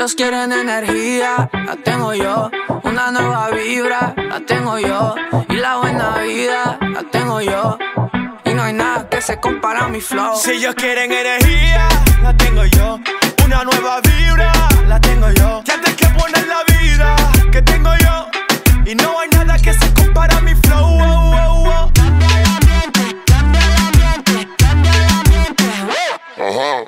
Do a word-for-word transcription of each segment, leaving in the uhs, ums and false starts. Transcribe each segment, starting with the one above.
ellos quieren energía, la tengo yo. Una nueva vibra, la tengo yo. Y la buena vida, la tengo yo. Y no hay nada que se compara a mi flow. Si ellos quieren energía, la tengo yo. Una nueva vibra, la tengo yo. Ya te que poner la vida que tengo yo. Y no hay nada que se compara a mi flow. Oh, oh, oh. Ajá.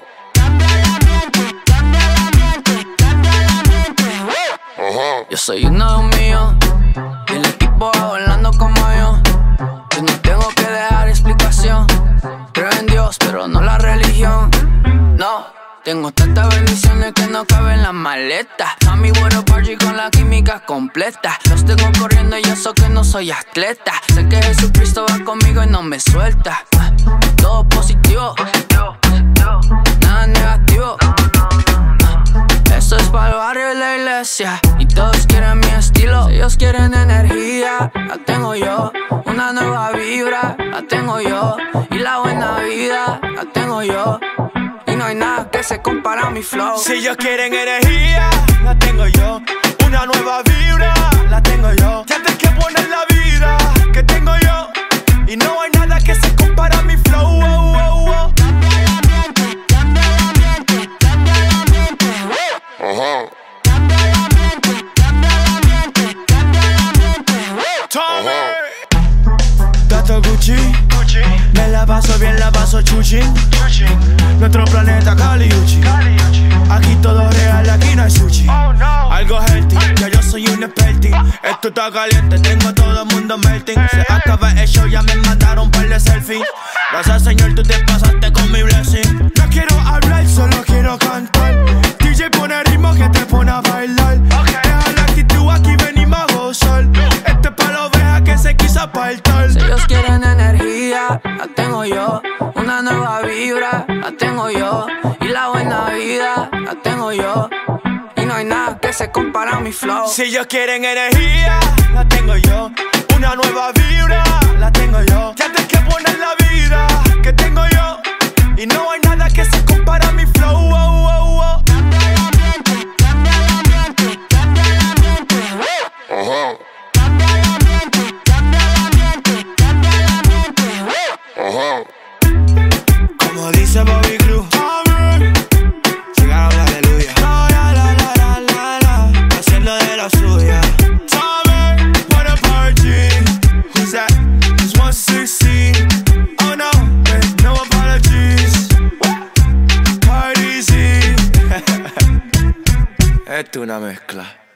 Ajá. Yo soy uno de un millón y el equipo va volando como yo. Yo no tengo que dejar explicación. Creo en Dios, pero no la religión. No, tengo tantas bendiciones que no caben en la maleta. A mi güero party con la química completa. Los tengo corriendo y yo sé que no soy atleta. Sé que Jesucristo va conmigo y no me suelta. Todo positivo, positivo, positivo. Nada negativo. Esto es para el barrio y la iglesia. Y todos quieren mi estilo. Si ellos quieren energía, la tengo yo. Una nueva vibra, la tengo yo. Y la buena vida, la tengo yo. Y no hay nada que se compara a mi flow. Si ellos quieren energía, la tengo yo. Una nueva vibra, la tengo yo. Ya te que poner la vida que tengo yo. Y no hay nada que se compara a mi flow. Oh, oh, oh. Ajá. Gato Gucci, Gucci, me la paso bien, la paso chuchi. Nuestro planeta Caliuchi. Aquí todo real, aquí no hay sushi. Oh, no. Algo healthy, ya yo soy un experti. Esto está caliente, tengo todo el mundo melting. Se acaba el show, ya me mandaron un par de selfies. Gracias Señor, tú te pasaste con mi blessing. No quiero hablar, solo quiero cantar. D J pone ritmo que te pone a bailar. Okay. Deja la actitud, aquí venimos a gozar. Este es pa' la oveja que se quiso apartar. Si ellos quieren energía, la tengo yo. Una nueva vibra, la tengo yo. Y la buena vida, la tengo yo. Y no hay nada que se compara a mi flow. Si ellos quieren energía, la tengo yo. Una nueva vibra, la tengo yo. Ya te que poner la vida que tengo yo. Y no hay nada que se compara a mi flow. Oh, oh, oh. Ajá. Ajá. Como dice Bobby Cruz, llegaron la aleluya. La, la, la, la, la, la, haciendo de la suya. Tommy, what a party. Who's that? It's one sixteen. Oh no, there's no apologies. Party Z. Esto es una mezcla.